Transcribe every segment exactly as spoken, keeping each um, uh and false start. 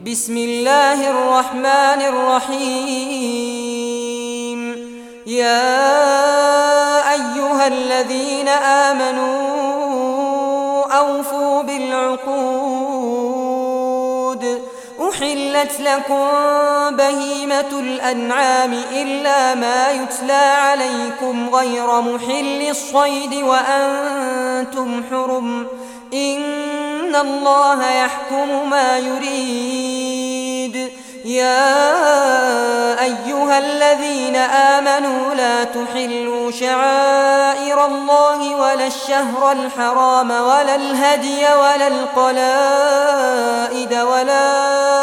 بسم الله الرحمن الرحيم. يا أيها الذين آمنوا أوفوا بالعقود. أحلت لكم بهيمة الأنعام إلا ما يتلى عليكم غير محل الصيد وأنتم حرم، إن الله يحكم ما يريد. يا أيها الذين آمنوا لا تحلوا شعائر الله ولا الشهر الحرام ولا الهدي ولا القلائد ولا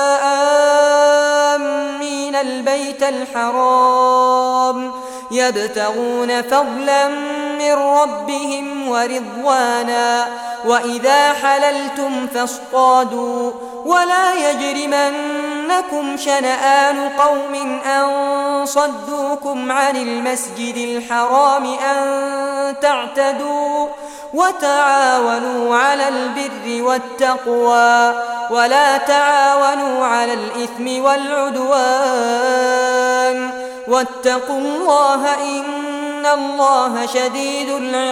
آمين البيت الحرام يبتغون فضلا من ربهم ورضوانا، وإذا حللتم فاصطادوا ولا يجرمنكم شنآن قوم أن صدوكم عن المسجد الحرام أن تعتدوا، وتعاونوا على البر والتقوى ولا تعاونوا على الإثم والعدوان، واتقوا الله إن الله شديد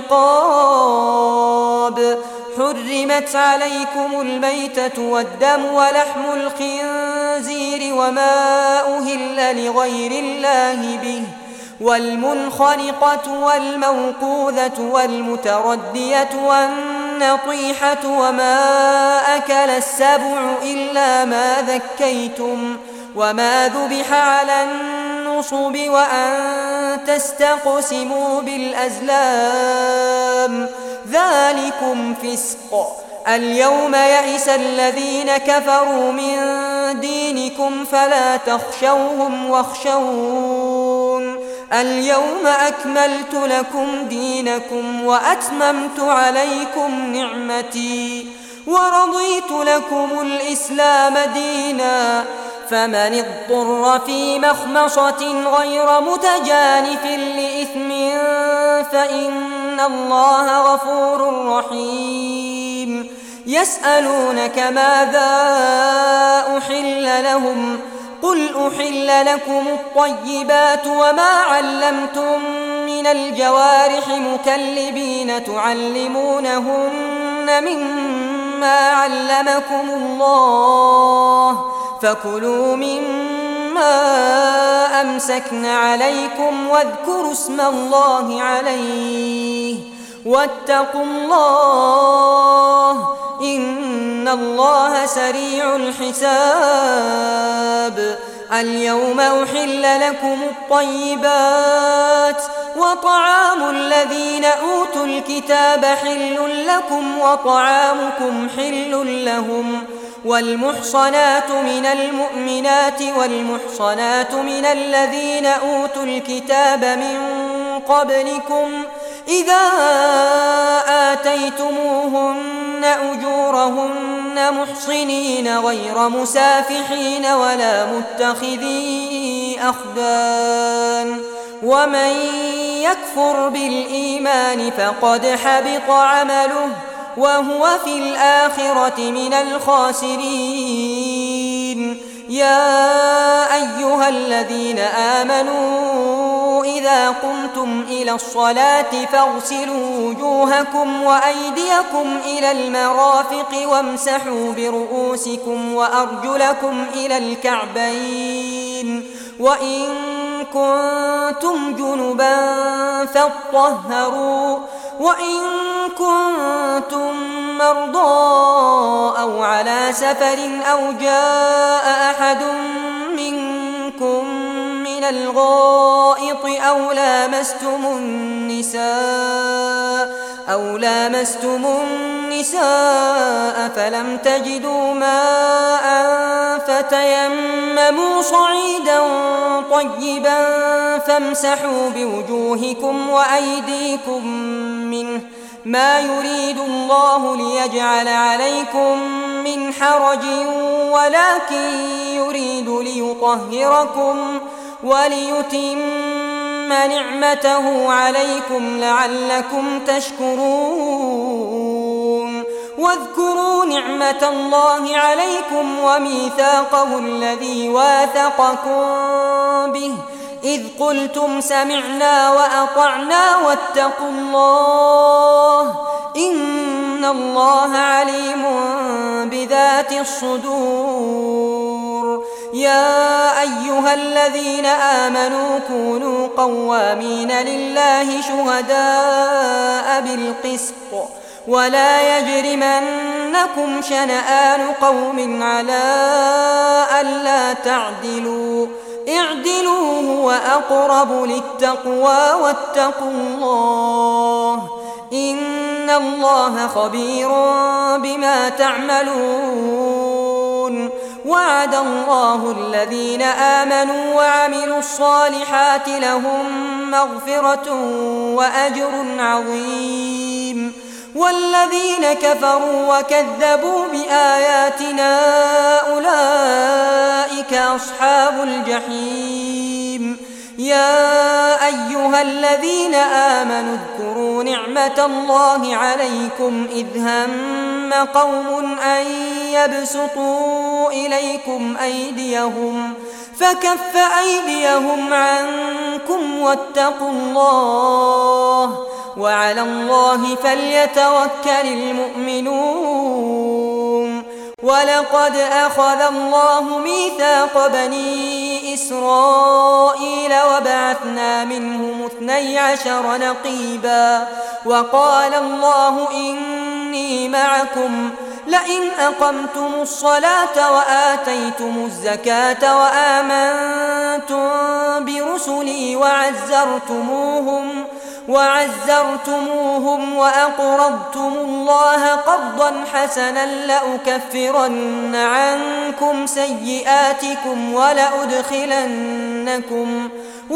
العقاب. حرمت عليكم الميتة والدم ولحم الخنزير وما أهل لغير الله به، والمنخنقة والموقوذة والمتردية والنطيحة وما أكل السبع إلا ما ذكيتم وما ذبح على النصب وأن تستقسموا بالأزلام، ذلكم فسق. اليوم يئس الذين كفروا من دينكم فلا تخشوهم واخشون. اليوم أكملت لكم دينكم وأتممت عليكم نعمتي ورضيت لكم الإسلام دينا، فمن اضطر في مخمصة غير متجانف لإثم فإن الله غفور رحيم. يسألونك ماذا أحل لهم؟ قل أحل لكم الطيبات وما علمتم من الجوارح مكلبين تعلمونهن مما علمكم الله، فكلوا مما أمسكن عليكم واذكروا اسم الله عليه، واتقوا الله إن الله سريع الحساب. اليوم أحل لكم الطيبات وطعام الذين أوتوا الكتاب حل لكم وطعامكم حل لهم، والمحصنات من المؤمنات والمحصنات من الذين أوتوا الكتاب من قبلكم إذا آتيتموهن أجورهن محصنين غير مسافحين ولا متخذي أخدان، ومن يكفر بالإيمان فقد حبط عمله وهو في الآخرة من الخاسرين. يا أيها الذين آمنوا إذا قمتم إلى الصلاة فاغسلوا وجوهكم وأيديكم إلى المرافق وامسحوا برؤوسكم وأرجلكم إلى الكعبين، وإن كنتم جنبا فاطهروا، وإن كنتم مرضى أو على سفر أو جاء أحد منكم من الغائط أو لامستم النساء أو لامستم النساء فلم تجدوا ماء فتيمموا صعيدا طيبا فامسحوا بوجوهكم وأيديكم منه، ما يريد الله ليجعل عليكم من حرج ولكن يريد ليطهركم وليتم نعمته عليكم لعلكم تشكرون. واذكروا نعمة الله عليكم وميثاقه الذي واثقكم به إذ قلتم سمعنا وأطعنا واتقوا الله إن الله عليم بذات الصدور. يا أيها الذين آمنوا كونوا قوامين لله شهداء بالقسط ولا يجرمنكم شنآن قوم على ألا تعدلوا اعدلوا هو أقرب للتقوى واتقوا الله إن الله خبير بما تعملون. وعد الله الذين آمنوا وعملوا الصالحات لهم مغفرة وأجر عظيم والذين كفروا وكذبوا بآياتنا أولئك أصحاب الجحيم. يا أيها الذين آمنوا اذكروا نعمة الله عليكم إذ هم قوم أن يبسطوا إليكم أيديهم فكف أيديهم عنكم واتقوا الله وعلى الله فليتوكل المؤمنون. ولقد أخذ الله ميثاق بني إسرائيل وبعثنا منهم اثني عشر نقيبا وقال الله إني معكم لئن أقمتم الصلاة وآتيتم الزكاة وآمنتم برسلي وعزرتموهم وعزرتموهم وأقرضتم الله قرضا حسنا لأكفرن عنكم سيئاتكم ولأدخلنكم,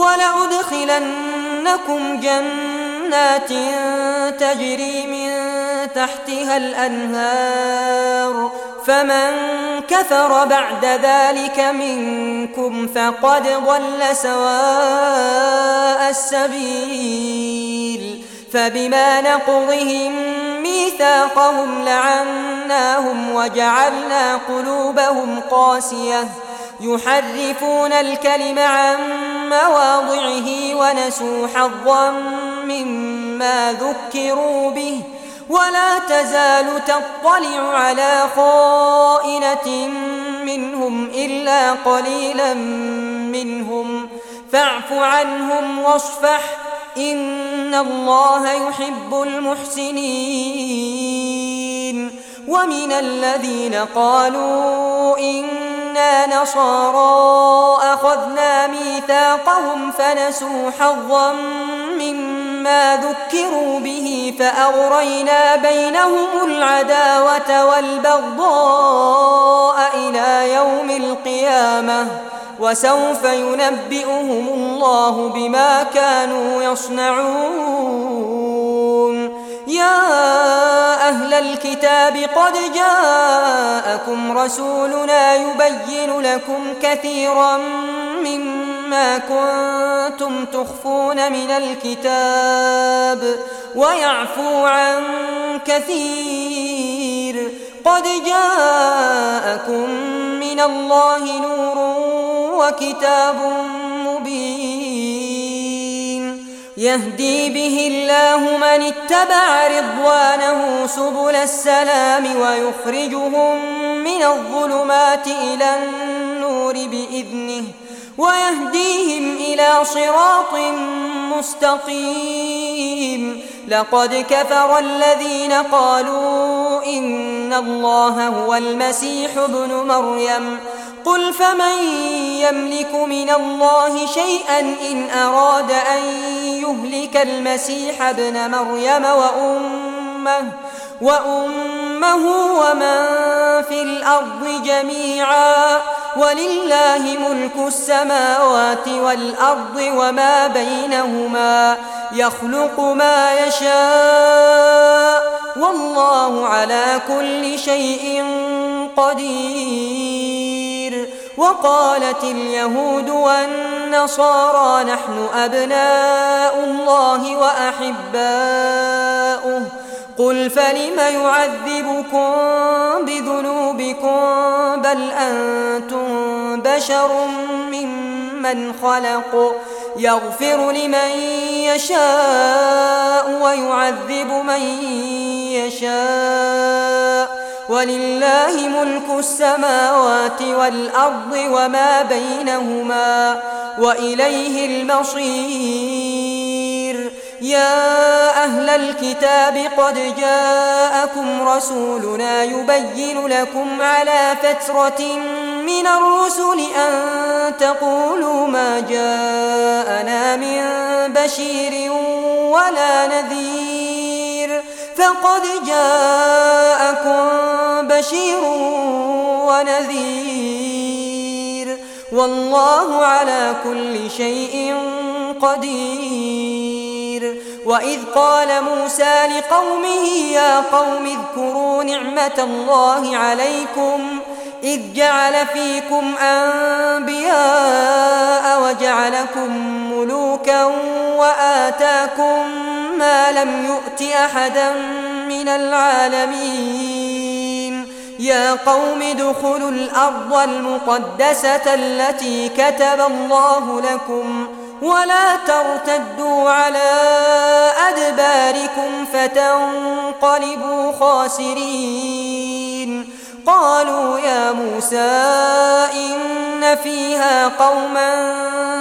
ولأدخلنكم جنات تجري من تحتها الأنهار فمن كفر بعد ذلك منكم فقد ضل سواء السبيل. فبما نقضهم ميثاقهم لعناهم وجعلنا قلوبهم قاسية يحرفون الكلم عن مواضعه ونسوا حظا مما ذكروا به ولا تزال تطلع على خائنة منهم إلا قليلا منهم فاعف عنهم واصفح إن الله يحب المحسنين. ومن الذين قالوا إنا نصارى أخذنا ميثاقهم فنسوا حظا مما ذكروا به فأغرينا بينهم العداوة والبغضاء إلى يوم القيامة وسوف ينبئهم الله بما كانوا يصنعون. يا أهل الكتاب قد جاءكم رسولنا يبين لكم كثيرا مما كنتم تخفون من الكتاب ويعفو عن كثير قد جاءكم من الله نور وكتاب مبين يهدي به الله من اتبع رضوانه سبل السلام ويخرجهم من الظلمات إلى النور بإذنه ويهديهم إلى صراط مستقيم. لقد كفر الذين قالوا إن الله هو المسيح ابن مريم قل فمن يملك من الله شيئا إن أراد أن يهلك المسيح ابن مريم وأمه, وأمه ومن في الأرض جميعا ولله ملك السماوات والأرض وما بينهما يخلق ما يشاء والله على كل شيء قدير. وقالت اليهود والنصارى نحن أبناء الله وأحباؤه قل فلم يعذبكم بذنوبكم بل أنتم بشر ممن خلق يغفر لمن يشاء ويعذب من يشاء ولله ملك السماوات والأرض وما بينهما وإليه المصير. يا أهل الكتاب قد جاءكم رسولنا يبين لكم على فترة من الرسل أن تقولوا ما جاءنا من بشير ولا نذير فقد جاءكم بشير ونذير والله على كل شيء قدير. وإذ قال موسى لقومه يا قوم اذكروا نعمة الله عليكم إذ جعل فيكم أنبياء وجعلكم ملوكا وآتاكم ما لم يؤت أحدا من العالمين. يا قوم ادخلوا الأرض المقدسة التي كتب الله لكم ولا ترتدوا على أدباركم فتنقلبوا خاسرين. قالوا يا موسى إن فيها قوما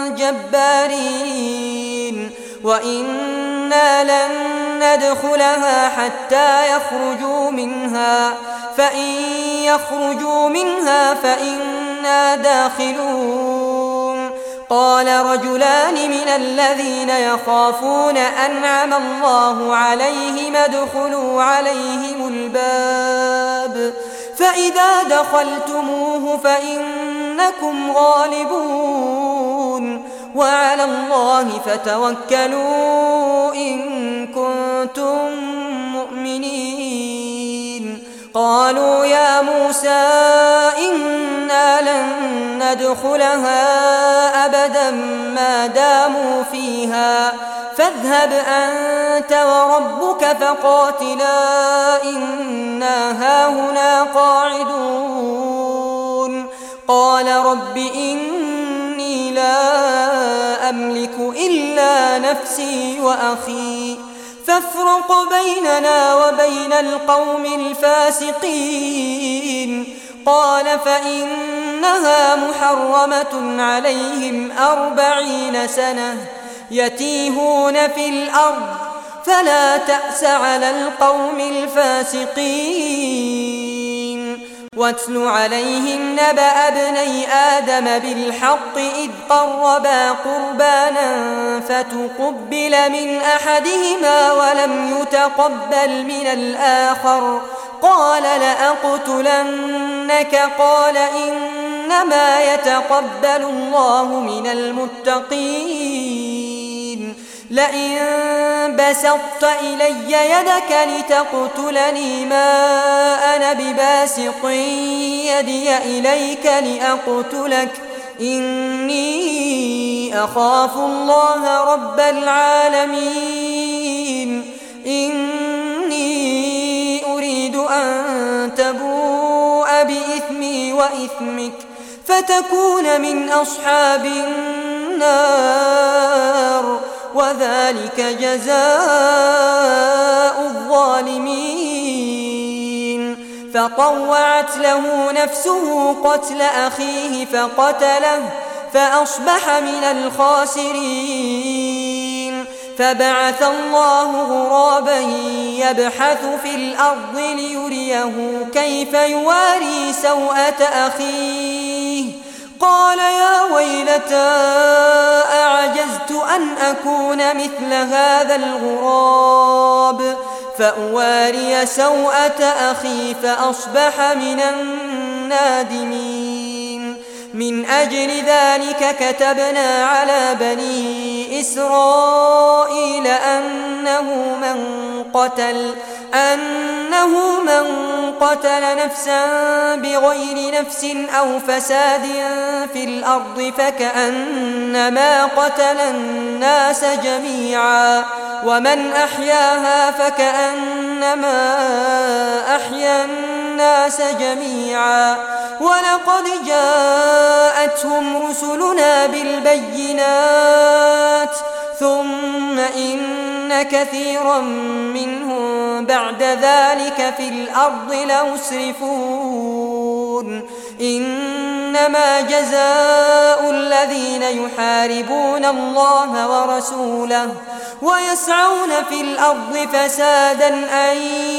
جبارين وإنا لن ندخلها حتى يخرجوا منها فإن يخرجوا منها فإنا داخلون. قال رجلان من الذين يخافون أنعم الله عليهم ادخلوا عليهم الباب فإذا دخلتموه فإنكم غالبون وعلى الله فتوكلوا إن كنتم مؤمنين. قالوا يا موسى إنا لن ندخلها أبدا ما داموا فيها فاذهب أنت وربك فقاتلا إنا هاهنا قاعدون. قال رب إني لا أملك إلا نفسي وأخي فافرق بيننا وبين القوم الفاسقين. قال فإنها محرمة عليهم أربعين سنة يتيهون في الأرض فلا تأس على القوم الفاسقين. واتل عليهم نبأ ابني آدم بالحق إذ قربا قربانا فتقبل من أحدهما ولم يتقبل من الآخر قال لأقتلنك قال إنما يتقبل الله من المتقين. لئن بسطت إلي يدك لتقتلني ما أنا بباسط يدي إليك لأقتلك إني أخاف الله رب العالمين. إني أريد أن تبوء بإثمي وإثمك فتكون من أصحاب النار وذلك جزاء الظالمين. فطوعت له نفسه قتل أخيه فقتله فأصبح من الخاسرين. فبعث الله غرابا يبحث في الأرض ليريه كيف يواري سوءة أخيه قال يا ويلتى أعجزت أن أكون مثل هذا الغراب فأواري سوءة أخي فأصبح من النادمين. من أجل ذلك كتبنا على بني إسرائيل أنه من قتل أنه من قتل نفسا بغير نفس أو فساد في الأرض فكأنما قتل الناس جميعا ومن أحياها فكأنما أحيا الناس جميعا ولقد جاءتهم رسلنا بالبينات ثم إن كثيرا منهم بعد ذلك في الأرض لمسرفون إنما جزاء الذين يحاربون الله ورسوله ويسعون في الأرض فسادا أن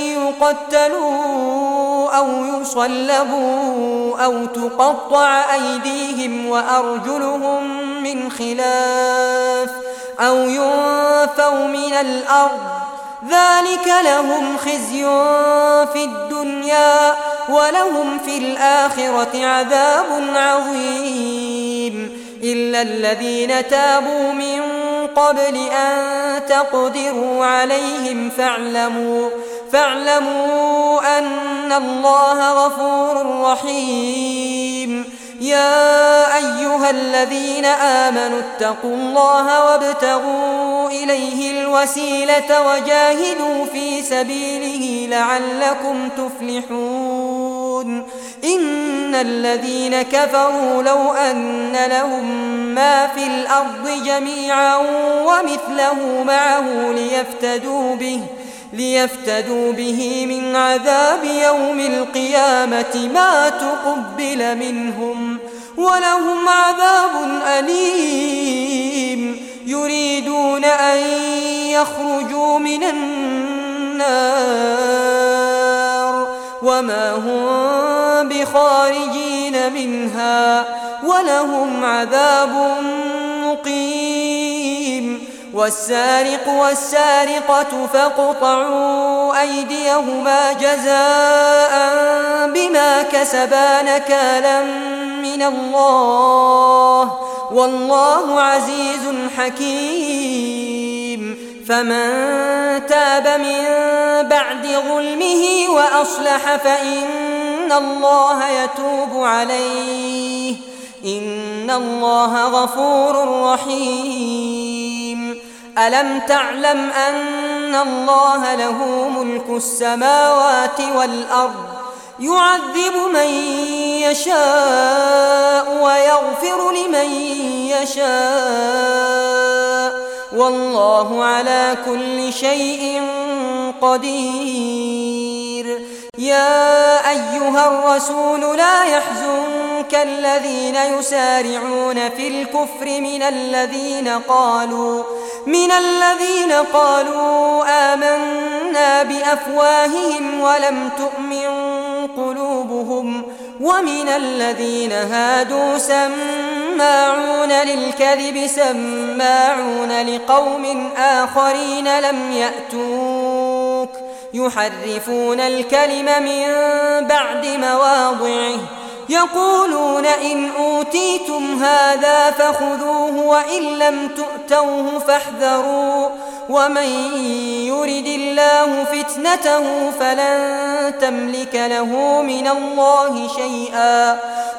يقتلوا أو يصلبوا أو تقطع أيديهم وأرجلهم من خلاف أو ينفوا من الأرض ذلك لهم خزي في الدنيا ولهم في الآخرة عذاب عظيم إلا الذين تابوا من قبل أن تقدروا عليهم فاعلموا فاعلموا أن الله غفور رحيم يا أيها الذين آمنوا اتقوا الله وابتغوا إليه الوسيلة وجاهدوا في سبيله لعلكم تفلحون إن الذين كفروا لو أن لهم ما في الأرض جميعا ومثله معه ليفتدوا به ليفتدوا به من عذاب يوم القيامة ما تقبل منهم ولهم عذاب أليم يريدون أن يخرجوا من النار وما هم بخارجين منها ولهم عذاب مقيم والسارق والسارقة فاقطعوا أيديهما جزاء بما كسبا نكالا من الله والله عزيز حكيم فمن تاب من بعد ظلمه وأصلح فإن الله يتوب عليه إن الله غفور رحيم ألم تعلم أن الله له ملك السماوات والأرض يعذب من يشاء ويغفر لمن يشاء والله على كل شيء قدير يا أيها الرسول لا يحزنك الذين يسارعون في الكفر من الذين قالوا من الذين قالوا آمنا بأفواههم ولم تؤمن قلوبهم ومن الذين هادوا سماعون للكذب سماعون لقوم آخرين لم يأتوك يحرفون الكلم من بعد مواضعه يقولون إن أوتيتم هذا فخذوه وإن لم تؤتوه فاحذروا ومن يرد الله فتنته فلن تملك له من الله شيئا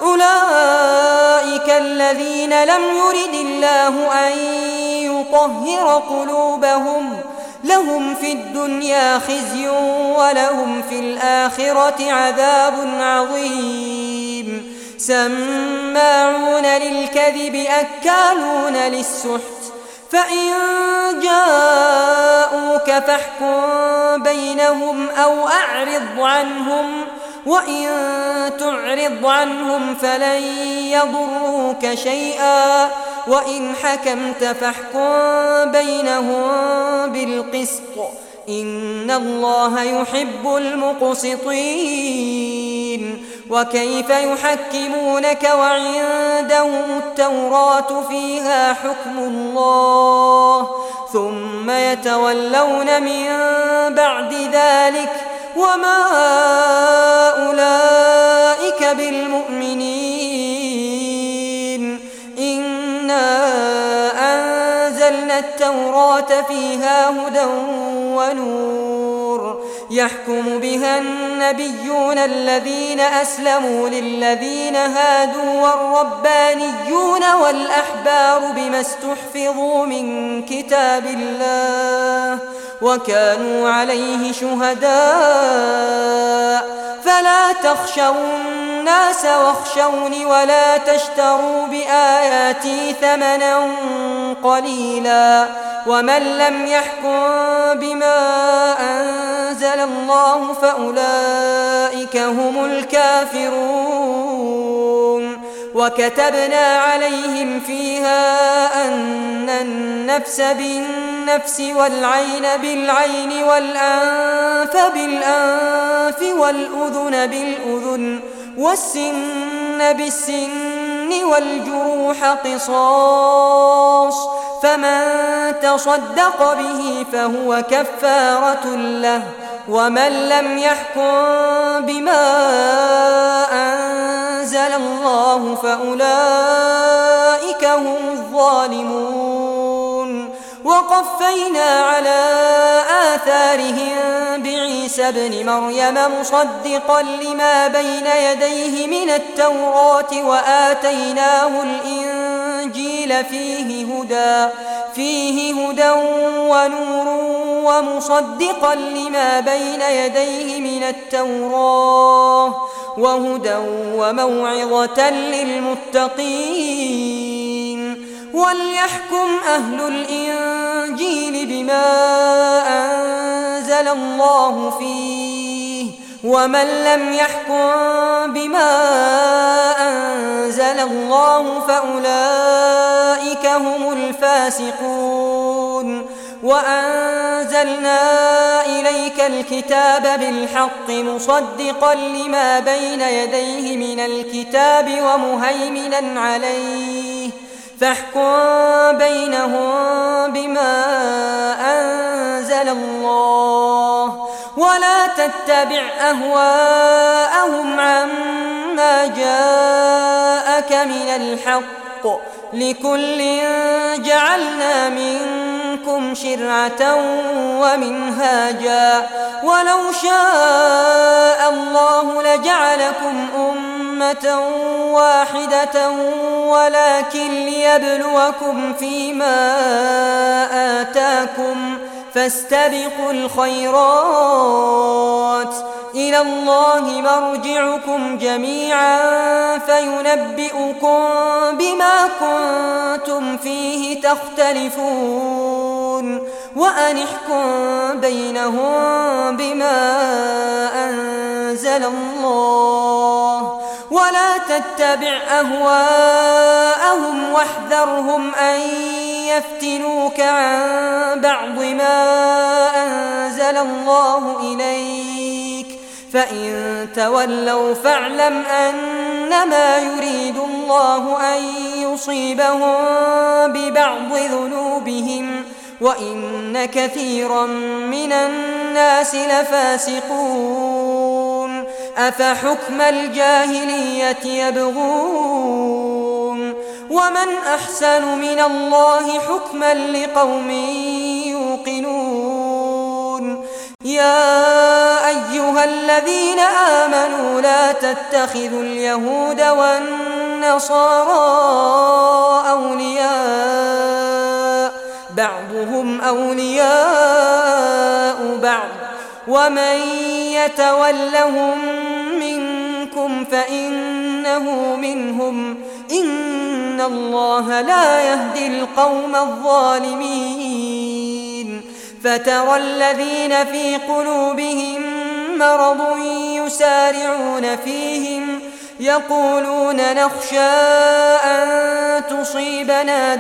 أولئك الذين لم يرد الله أن يطهر قلوبهم لهم في الدنيا خزي ولهم في الآخرة عذاب عظيم سماعون للكذب أكالون للسحت فإن جاءوك فاحكم بينهم أو أعرض عنهم وإن تعرض عنهم فلن يضروك شيئا وإن حكمت فاحكم بينهم بالقسط إن الله يحب المقسطين وكيف يحكمونك وعندهم التوراة فيها حكم الله ثم يتولون من بعد ذلك وما أولئك بالمؤمنين إنا أنزلنا التوراة فيها هدى ونور يحكم بها النبيون الذين أسلموا للذين هادوا والربانيون والأحبار بما استحفظوا من كتاب الله وكانوا عليه شهداء فلا تخشوا الناس واخشوني ولا تشتروا بآياتي ثمنا قليلا ومن لم يحكم بما أنزل الله فأولئك هم الكافرون وكتبنا عليهم فيها أن النفس بالنفس والعين بالعين والأنف بالأنف والأذن بالأذن والسن بالسن والجروح قصاص فمن تصدق به فهو كفارة له ومن لم يحكم بما أنزل الله فأولئك هم الظالمون وقفينا على آثارهم بعيسى ابن مريم مصدقا لما بين يديه من التوراة وآتيناه الإنجيل فيه هدى فيه هدى ونور ومصدقا لما بين يديه من التوراة وهدى وموعظة للمتقين وليحكم أهل الإنجيل بما أنزل الله فيه ومن لم يحكم بما أنزل الله فأولئك هم الفاسقون وأنزلنا إليك الكتاب بالحق مصدقا لما بين يديه من الكتاب ومهيمنا عليه فاحكم بينهم بما أنزل الله ولا تتبع أهواءهم عما جاءك من الحق لكل جعلنا منكم شرعة ومنهاجا ولو شاء الله لجعلكم أمة واحدة ولكن ليبلوكم فيما آتاكم فاستبقوا الخيرات إلى الله مرجعكم جميعا فينبئكم بما كنتم فيه تختلفون وأن احكم بينهم بما أنزل الله ولا تتبع أهواءهم واحذرهم أن يفتنوك عن بعض ما أنزل الله إليك فإن تولوا فاعلم أنما يريد الله أن يصيبهم ببعض ذنوبهم وإن كثيرا من الناس لفاسقون أفحكم الجاهلية يبغون ومن أحسن من الله حكما لقوم يوقنون يا أيها الذين آمنوا لا تتخذوا اليهود والنصارى أولياء بعضهم أولياء بعض ومن يتولهم منكم فإنه منهم إن الله لا يهدي القوم الظالمين فترى الذين في قلوبهم مرض يسارعون فيهم يقولون نخشى أن تصيبنا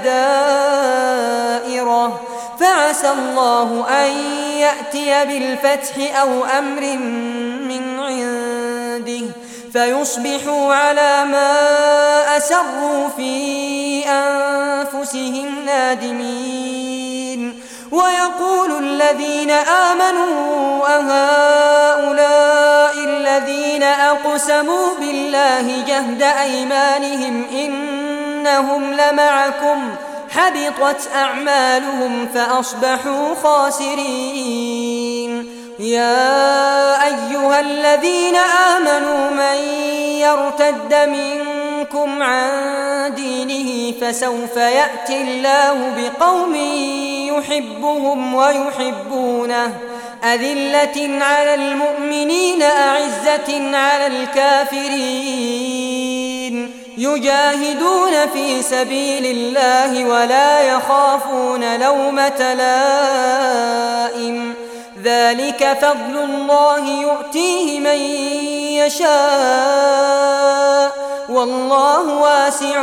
دائرة فعسى الله أن يأتي بالفتح أو أمر من عنده فيصبحوا على ما أسروا في أنفسهم نادمين ويقول الذين آمنوا أهؤلاء الذين أقسموا بالله جهد أيمانهم إنهم لمعكم حبطت أعمالهم فأصبحوا خاسرين يا أيها الذين آمنوا من يرتد منكم عن دينه فسوف يأتي الله بقوم يحبهم ويحبونه أذلة على المؤمنين أعزة على الكافرين يجاهدون في سبيل الله ولا يخافون لومة لائم ذلك فضل الله يؤتيه من يشاء والله واسع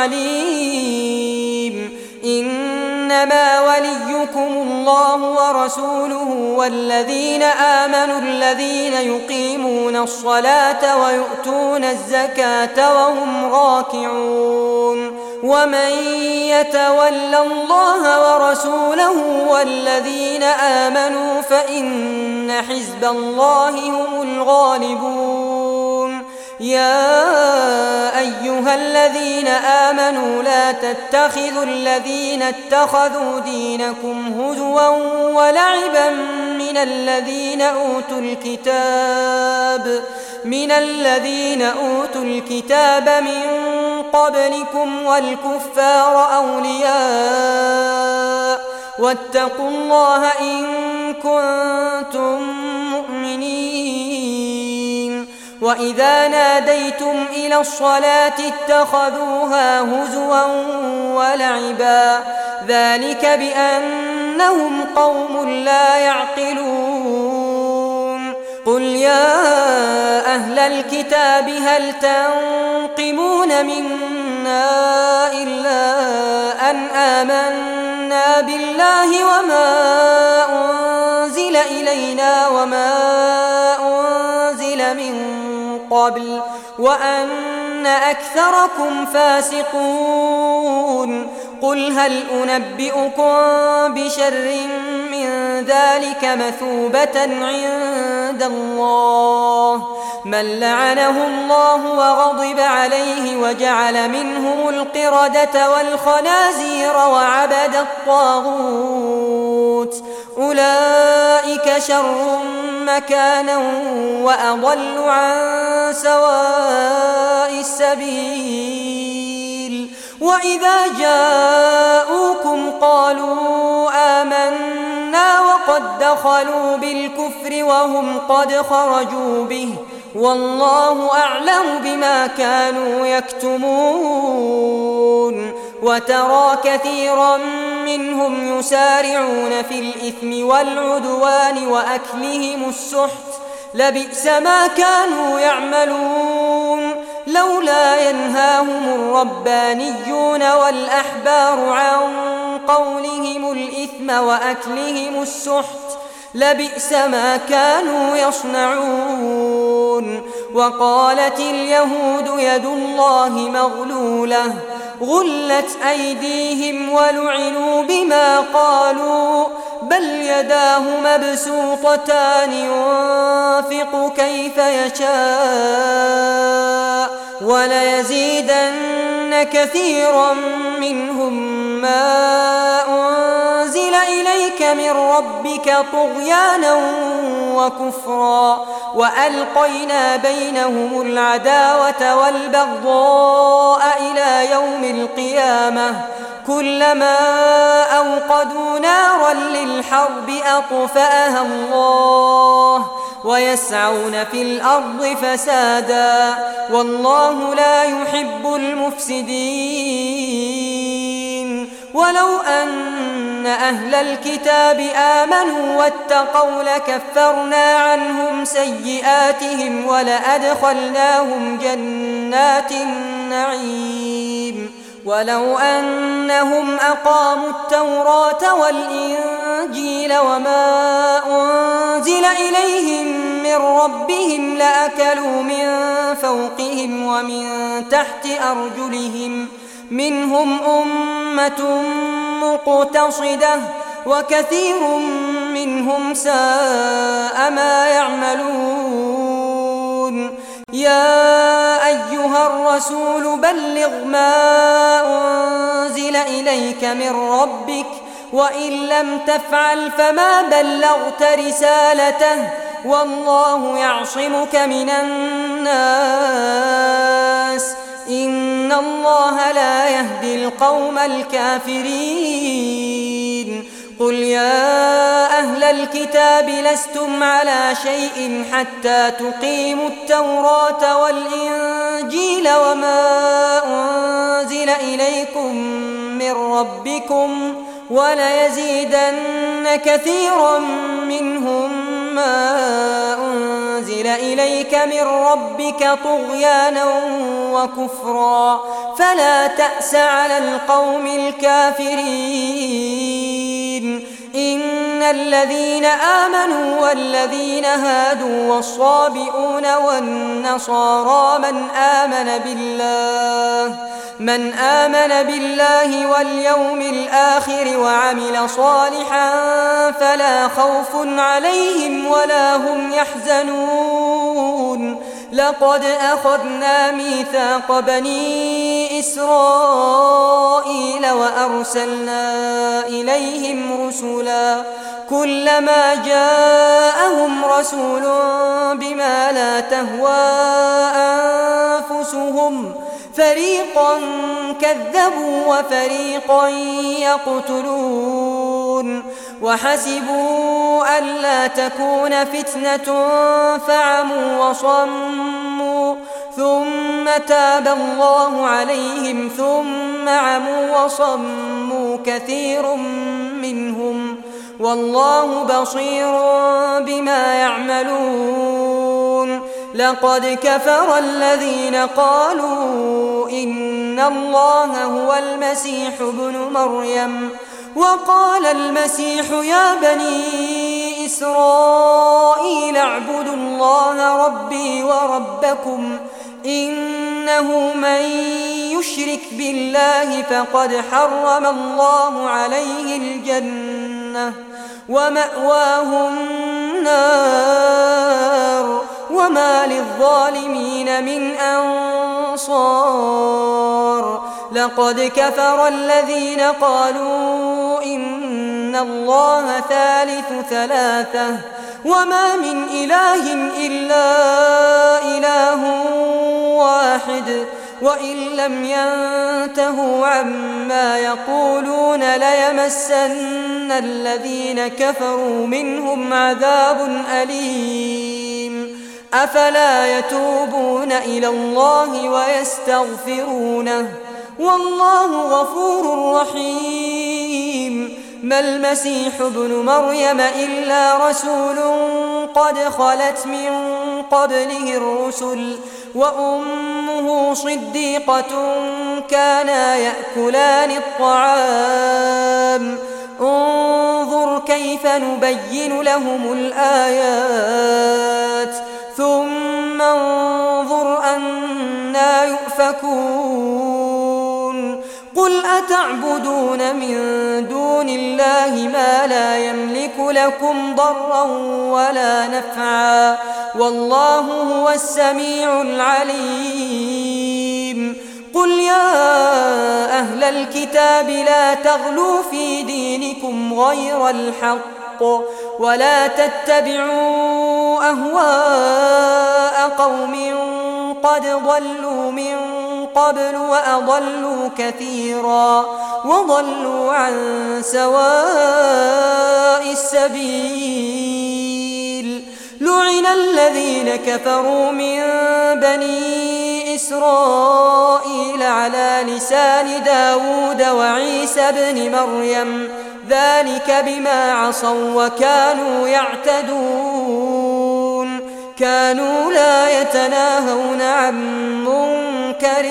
عليم إنما وليكم الله ورسوله والذين آمنوا الذين يقيمون الصلاة ويؤتون الزكاة وهم راكعون ومن يتول الله ورسوله والذين آمنوا فإن حزب الله هم الغالبون يا أيها الذين آمنوا لا تتخذوا الذين اتخذوا دينكم هزوا ولعبا من الذين أوتوا الكتاب من الذين أوتوا الكتاب من قبلكم والكفار أولياء واتقوا الله إن كنتم مؤمنين وإذا ناديتم إلى الصلاة اتخذوها هزوا ولعبا ذلك بأنهم قوم لا يعقلون قل يا أهل الكتاب هل تنقمون منا إلا أن آمنا بالله وما أنزل إلينا وما أنزل من قبل وأن أكثركم فاسقون قل هل أنبئكم بشر من ذلك مثوبة عند الله من لعنه الله وغضب عليه وجعل منهم القردة والخنازير وعبد الطاغوت أولئك شر مكانا وأضل عن سواء السبيل وإذا جاءوكم قالوا آمنا وقد دخلوا بالكفر وهم قد خرجوا به والله أعلم بما كانوا يكتمون وترى كثيرا منهم يسارعون في الإثم والعدوان وأكلهم السحت لبئس ما كانوا يعملون لولا ينهاهم الربانيون والأحبار عن قولهم الإثم وأكلهم السحت لبئس ما كانوا يصنعون وقالت اليهود يد الله مغلولة غلت أيديهم ولعنوا بما قالوا بل يداه مبسوطتان ينفق كيف يشاء وليزيدن كثيرا منهم ما أنزل إليك من ربك طغيانا وكفرا وألقينا بينهم العداوة والبغضاء إلى يوم القيامة كلما أوقدوا نارا للحرب أطفأها الله ويسعون في الأرض فسادا والله لا يحب المفسدين ولو أن أهل الكتاب آمنوا واتقوا لكفرنا عنهم سيئاتهم ولأدخلناهم جنات النعيم ولو أنهم أقاموا التوراة والإنجيل وما أنزل إليهم من ربهم لأكلوا من فوقهم ومن تحت أرجلهم منهم أمة مقتصدة وكثير منهم ساء ما يعملون يا أيها الرسول بلغ ما أنزل إليك من ربك وإن لم تفعل فما بلغت رسالته والله يعصمك من الناس إن الله لا يهدي القوم الكافرين قل يا أهل الكتاب لستم على شيء حتى تقيموا التوراة والإنجيل وما أنزل إليكم من ربكم وليزيدن كثيرا منهم ما أنزل إليك من ربك طغيانا وكفرا فلا تأس على القوم الكافرين إن الذين آمنوا والذين هادوا والصابئون والنصارى من آمن بالله من آمن بالله واليوم الآخر وعمل صالحا فلا خوف عليهم ولا هم يحزنون لقد أخذنا ميثاق بني إسرائيل وأرسلنا إليهم رسلا كلما جاءهم رسول بما لا تهوى أنفسهم فريقا كذبوا وفريقا يقتلون وحسبوا ألا تكون فتنة فعموا وصموا ثم تاب الله عليهم ثم عموا وصموا كثير منهم والله بصير بما يعملون لقد كفر الذين قالوا إن الله هو المسيح ابن مريم وقال المسيح يا بني إسرائيل اعبدوا الله ربي وربكم إنه من يشرك بالله فقد حرم الله عليه الجنة ومأواه النار وما للظالمين من أنصار لقد كفر الذين قالوا إن الله ثالث ثلاثة وما من إله إلا إله واحد وإن لم ينتهوا عما يقولون ليمسن الذين كفروا منهم عذاب أليم أفلا يتوبون إلى الله ويستغفرونه والله غفور رحيم ما المسيح ابن مريم إلا رسول قد خلت من قبله الرسل وأمه صديقة كانا يأكلان الطعام انظر كيف نبين لهم الآيات ثم انظر أنا يؤفكون قل أتعبدون من دون الله ما لا يملك لكم ضرا ولا نفعا والله هو السميع العليم قل يا أهل الكتاب لا تغلوا في دينكم غير الحق ولا تتبعوا أهواء قوم قد ضلوا من قبل وأضلوا كثيرا وضلوا عن سواء السبيل لعن الذين كفروا من بني إسرائيل على لسان داود وعيسى بن مريم ذلك بما عصوا وكانوا يعتدون كانوا لا يتناهون عن منكر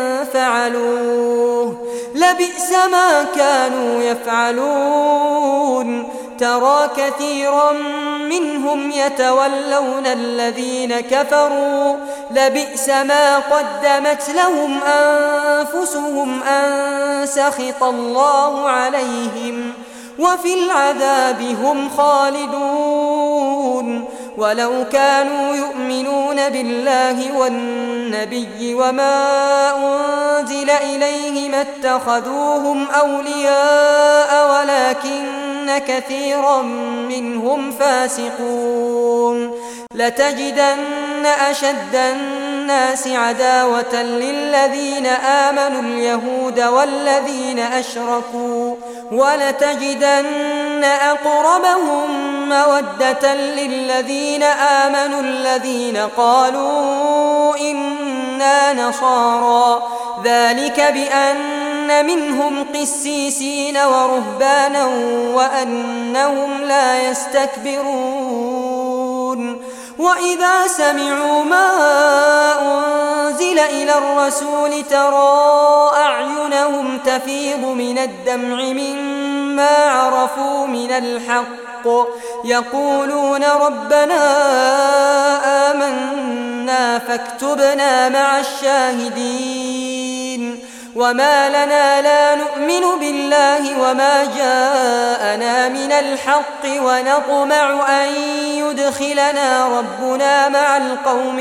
فعلوه لبئس ما كانوا يفعلون ترى كثيرا منهم يتولون الذين كفروا لبئس ما قدمت لهم أنفسهم أن سخط الله عليهم وفي العذاب هم خالدون ولو كانوا يؤمنون بالله والنبي النبي وما أنزل إليه ما اتخذوهم أولياء ولكن كثيرا منهم فاسقون لتجدن أشد الناس عداوة للذين آمنوا اليهود والذين أشركوا ولتجدن أقربهم مودة للذين آمنوا الذين قالوا إنا نصارى ذلك بأن منهم قسيسين ورهبانا وأنهم لا يستكبرون وإذا سمعوا ما أنزل إلى الرسول ترى أعينهم تفيض من الدمع مما عرفوا من الحق يقولون ربنا آمنا فاكتبنا مع الشاهدين وما لنا لا نؤمن بالله وما جاءنا من الحق ونطمع أن يدخلنا ربنا مع القوم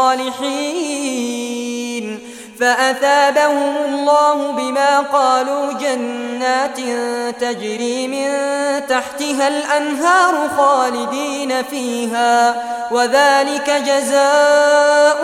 الصالحين فأثابهم الله بما قالوا جنات تجري من تحتها الأنهار خالدين فيها وذلك جزاء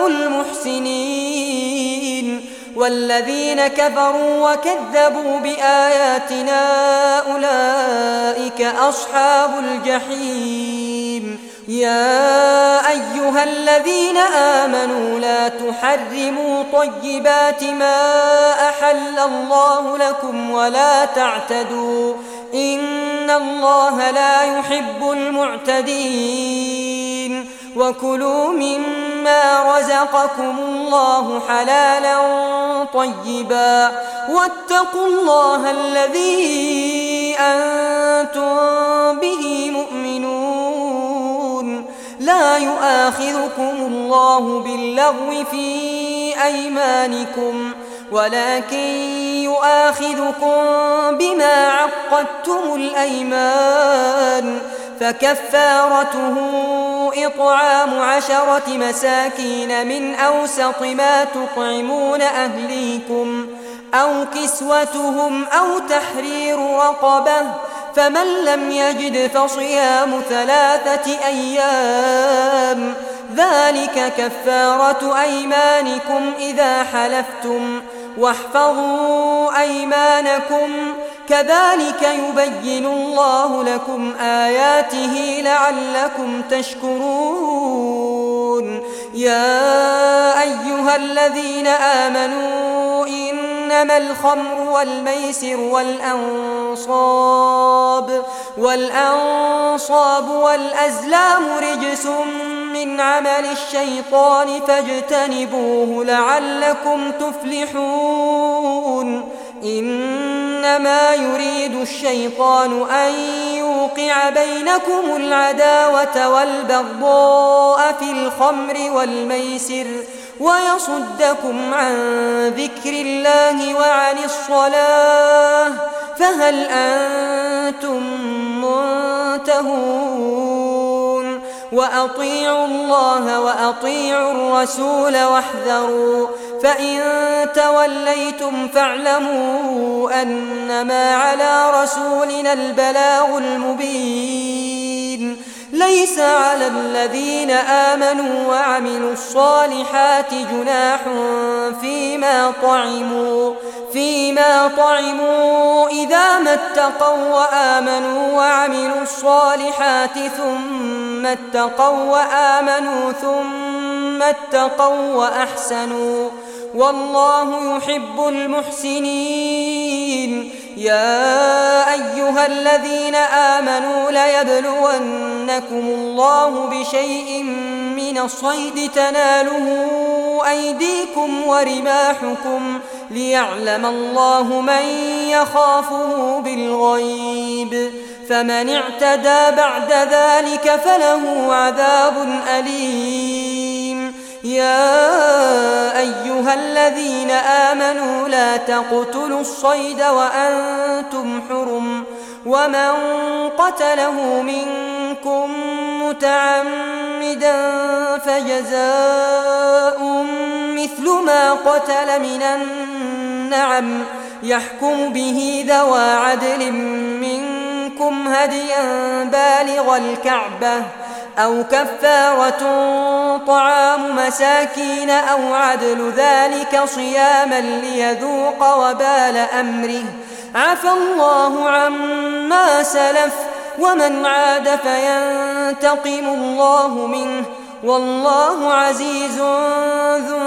المحسنين والذين كفروا وكذبوا بآياتنا أولئك أصحاب الجحيم يا أيها الذين آمنوا لا تحرموا طيبات ما أحل الله لكم ولا تعتدوا إن الله لا يحب المعتدين وكلوا مما رزقكم الله حلالا طيبا واتقوا الله الذي أنتم به مؤمنون لا يؤاخذكم الله باللغو في أيمانكم ولكن يؤاخذكم بما عقدتم الأيمان فكفارته إطعام عشرة مساكين من أوسط ما تطعمون أهليكم أو كسوتهم أو تحرير رقبة فمن لم يجد فصيام ثلاثة أيام ذلك كفارة أيمانكم إذا حلفتم واحفظوا أيمانكم كذلك يبين الله لكم آياته لعلكم تشكرون يا أيها الذين آمنوا إنما الخمر والميسر والأنصاب والأنصاب والأزلام رجس من عمل الشيطان فاجتنبوه لعلكم تفلحون إنما يريد الشيطان أن يوقع بينكم العداوة والبغضاء في الخمر والميسر ويصدكم عن ذكر الله وعن الصلاة فهل أنتم منتهون وأطيعوا الله وأطيعوا الرسول واحذروا فإن توليتم فاعلموا أنما على رسولنا البلاغ المبين ليس على الذين آمنوا وعملوا الصالحات جناح فيما طعموا فيما طعموا إذا ما اتقوا وآمنوا وعملوا الصالحات ثم اتقوا وآمنوا ثم اتقوا وأحسنوا والله يحب المحسنين يا أيها الذين آمنوا ليبلونكم الله بشيء من الصيد تناله أيديكم ورماحكم ليعلم الله من يخافه بالغيب فمن اعتدى بعد ذلك فله عذاب أليم يا أيها الذين آمنوا لا تقتلوا الصيد وأنتم حرم ومن قتله منكم متعمدا فجزاء مثل ما قتل من النعم يحكم به ذوى عدل منكم هديا بالغ الكعبة أو كفارة طعام مساكين أو عدل ذلك صياما ليذوق وبال أمره عفى الله عما سلف ومن عاد فينتقم الله منه والله عزيز ذو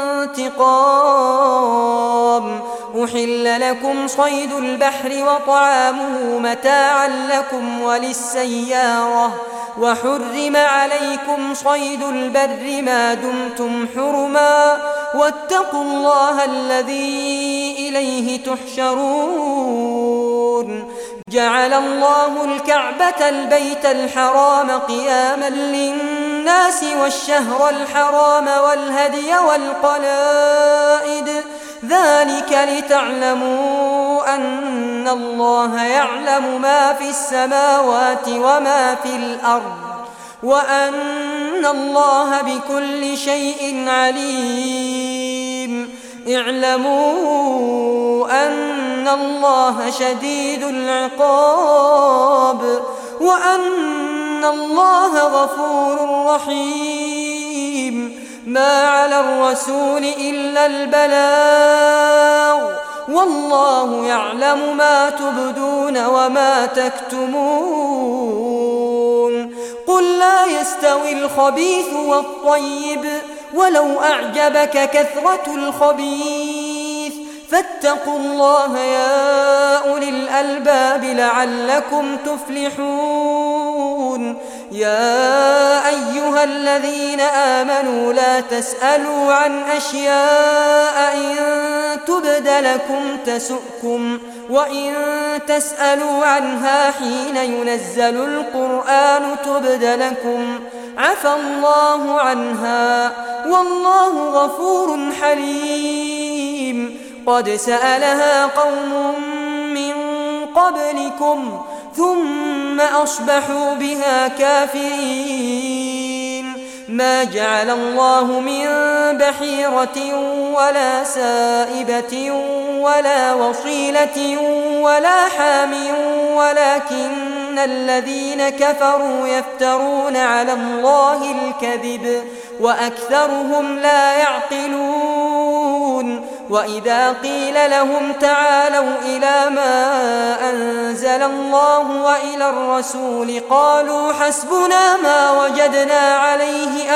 انتقام. أحل لكم صيد البحر وطعامه متاعا لكم وللسيارة وحرم عليكم صيد البر ما دمتم حرما واتقوا الله الذي إليه تحشرون. جعل الله الكعبة البيت الحرام قياما للناس والشهر الحرام والهدي والقلائد ذلك لتعلموا أن الله يعلم ما في السماوات وما في الأرض وأن الله بكل شيء عليم. اعلموا أن الله شديد العقاب وأن الله غفور رحيم. ما على الرسول إلا البلاغ والله يعلم ما تبدون وما تكتمون. قل لا يستوي الخبيث والطيب ولو أعجبك كثرة الخبيث فاتقوا الله يا أولي الألباب لعلكم تفلحون. يا أيها الذين آمنوا لا تسألوا عن أشياء إن تبد لكم تسؤكم وإن تسألوا عنها حين ينزل القرآن تبد لكم عفى الله عنها والله غفور حليم. قد سألها قوم من قبلكم ثم أصبحوا بها كافرين. ما جعل الله من بحيرة ولا سائبة ولا وصيلة ولا حام ولكن الذين كفروا يفترون على الله الكذب وأكثرهم لا يعقلون. وإذا قيل لهم تعالوا إلى ما أنزل الله وإلى الرسول قالوا حسبنا ما وجدنا عليه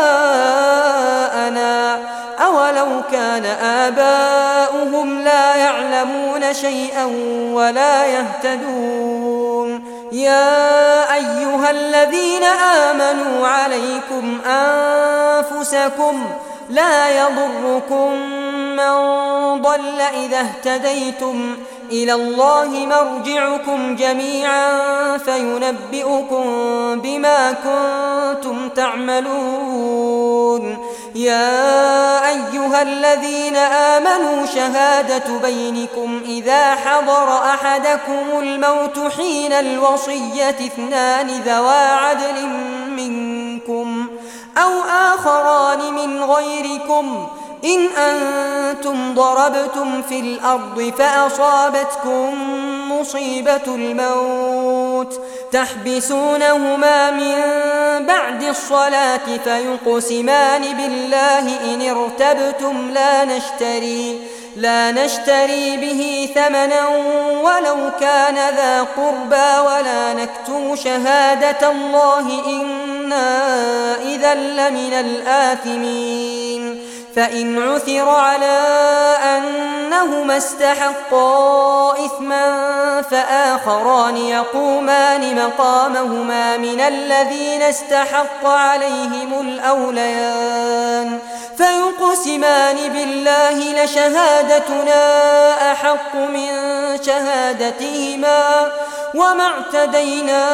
آباءنا أولو كان آباؤهم لا يعلمون شيئا ولا يهتدون. يا أيها الذين آمنوا عليكم أنفسكم لا يضركم من ضل إذا اهتديتم إلى الله مرجعكم جميعا فينبئكم بما كنتم تعملون. يا أيها الذين آمنوا شهادة بينكم إذا حضر أحدكم الموت حين الوصية اثنان ذوى عدل منكم أو آخران من غيركم إن أنتم ضربتم في الأرض فأصابتكم مصيبة الموت تحبسونهما من بعد الصلاة فيقسمان بالله إن ارتبتم لا نشتري لا نشتري به ثمنا ولو كان ذا قربى ولا نكتم شهادة الله إنا إذا لمن الآثمين. فإن عثر على أنهما استحقا إثما فآخران يقومان مقامهما من الذين استحق عليهم الأوليان فيقسمان بالله لشهادتنا أحق من شهادتهما وما اعتدينا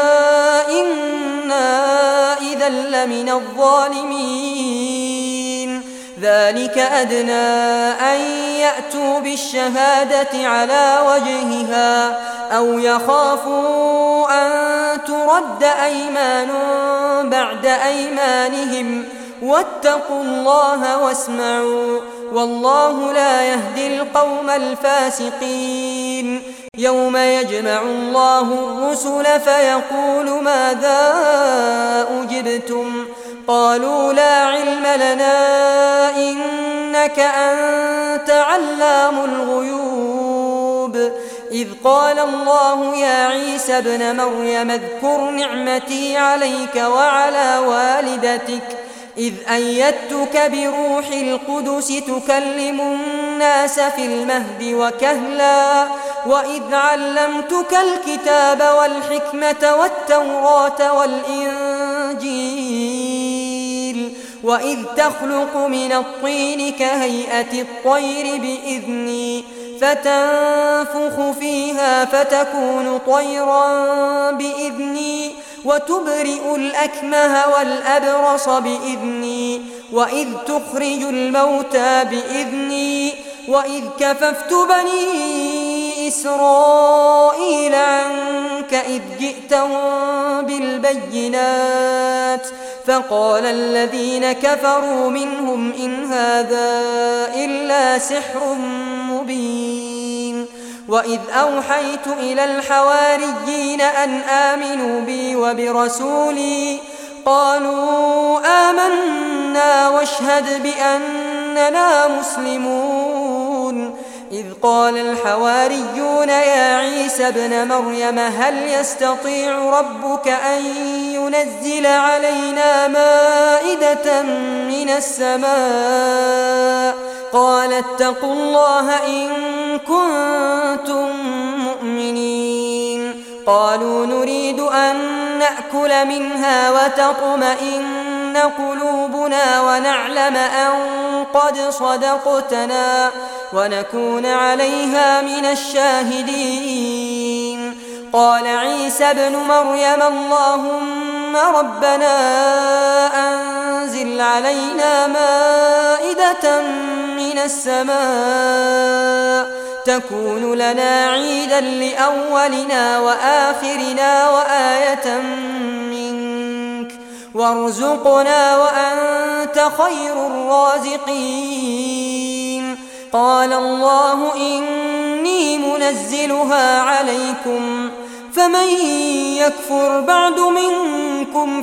إنا إذا لمن الظالمين. ذلك أدنى أن يأتوا بالشهادة على وجهها أو يخافوا أن ترد أيمان بعد أيمانهم واتقوا الله واسمعوا والله لا يهدي القوم الفاسقين يوم يجمع الله الرسل فيقول ماذا أجبتم قالوا لا علم لنا إنك أنت علام الغيوب إذ قال الله يا عيسى ابن مريم اذكر نعمتي عليك وعلى والدتك إذ أيدتك بروح القدس تكلم الناس في المهد وكهلا وإذ علمتك الكتاب والحكمة والتوراة والإنجيل وإذ تخلق من الطين كهيئة الطير بإذني فتنفخ فيها فتكون طيرا بإذني وتبرئ الأكمه والأبرص بإذني وإذ تخرج الموتى بإذني وإذ كففت بني إسرائيل عنك إذ جئتهم بالبينات فقال الذين كفروا منهم إن هذا إلا سحر مبين وإذ أوحيت إلى الحواريين أن آمنوا بي وبرسولي قالوا آمنا واشهد بأننا مسلمون إذ قال الحواريون يا عيسى ابن مريم هل يستطيع ربك أن ينزل علينا مائدة من السماء قال اتقوا الله إن كنتم مؤمنين قالوا نريد أن نأكل منها وتطمئن قلوبنا ونعلم أن قد صدقتنا ونكون عليها من الشاهدين قال عيسى ابن مريم اللهم ربنا أنزل علينا مائدة من السماء تكون لنا عيدا لأولنا وآخرنا وآية منك وارزقنا وأنت خير الرازقين قال الله إني منزلها عليكم فمن يكفر بعد منكم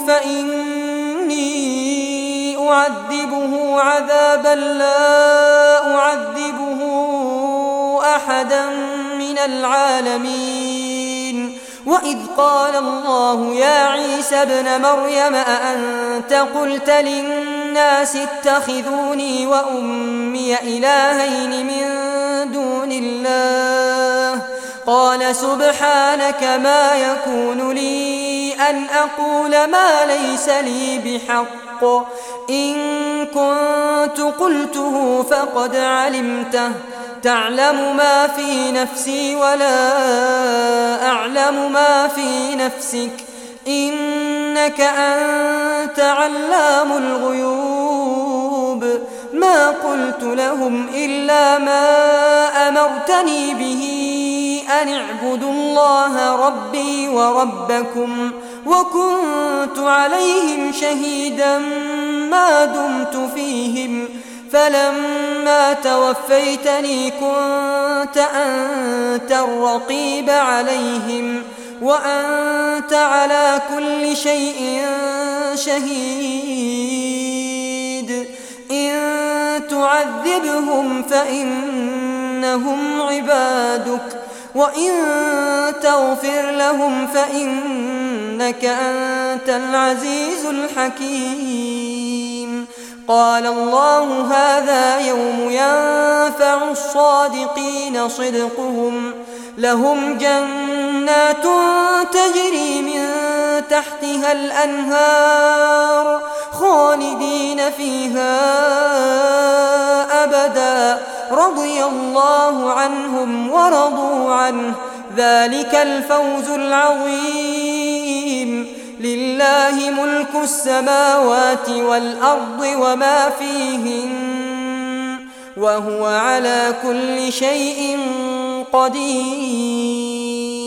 فإني أعذبه عذابا لا أعذبه أحدا من العالمين وإذ قال الله يا عيسى ابن مريم أأنت قلت للناس اتخذوني وأمي إلهين من دون الله قال سبحانك ما يكون لي أن أقول ما ليس لي بحق إن كنت قلته فقد علمته تعلم ما في نفسي ولا أعلم ما في نفسك إنك أنت علام الغيوب ما قلت لهم إلا ما أمرتني به أن اعبدوا الله ربي وربكم وكنت عليهم شهيدا ما دمت فيهم فلما توفيتني كنت أنت الرقيب عليهم وأنت على كل شيء شهيد إن تعذبهم فإنهم عبادك وإن تغفر لهم فإنك أنت العزيز الحكيم قال الله هذا يوم ينفع الصادقين صدقهم لهم جنات تجري من تحتها الأنهار خالدين فيها أبدا رضي الله عنهم ورضوا عنه ذلك الفوز العظيم لله ملك السماوات والأرض وما فيهن وهو على كل شيء قدير.